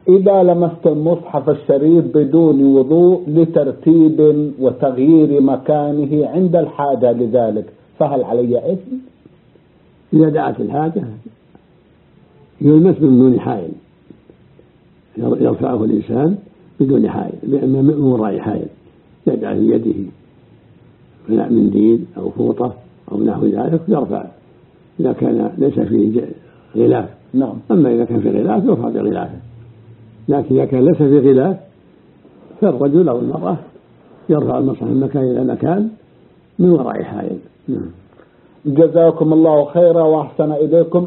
إذا لمست المصحف الشريف بدون وضوء لترتيب وتغيير مكانه عند الحاجة لذلك فهل علي إثم؟ إذا دعت الحاجة يلمس من دون حائل، يرفعه الإنسان بدون حائل، من وراء حائل، يجعل في يده منديل أو فوطة أو نحو ذلك يرفع إذا كان ليس فيه غلاف. نعم. أما إذا كان في غلاف يرفع بغلافه، لكن إذا كان ليس في غلاف فالرجل أو المرأة يرفع المصحف من مكان إلى مكان من وراء حائل. جزاكم الله خيرا وأحسن إليكم.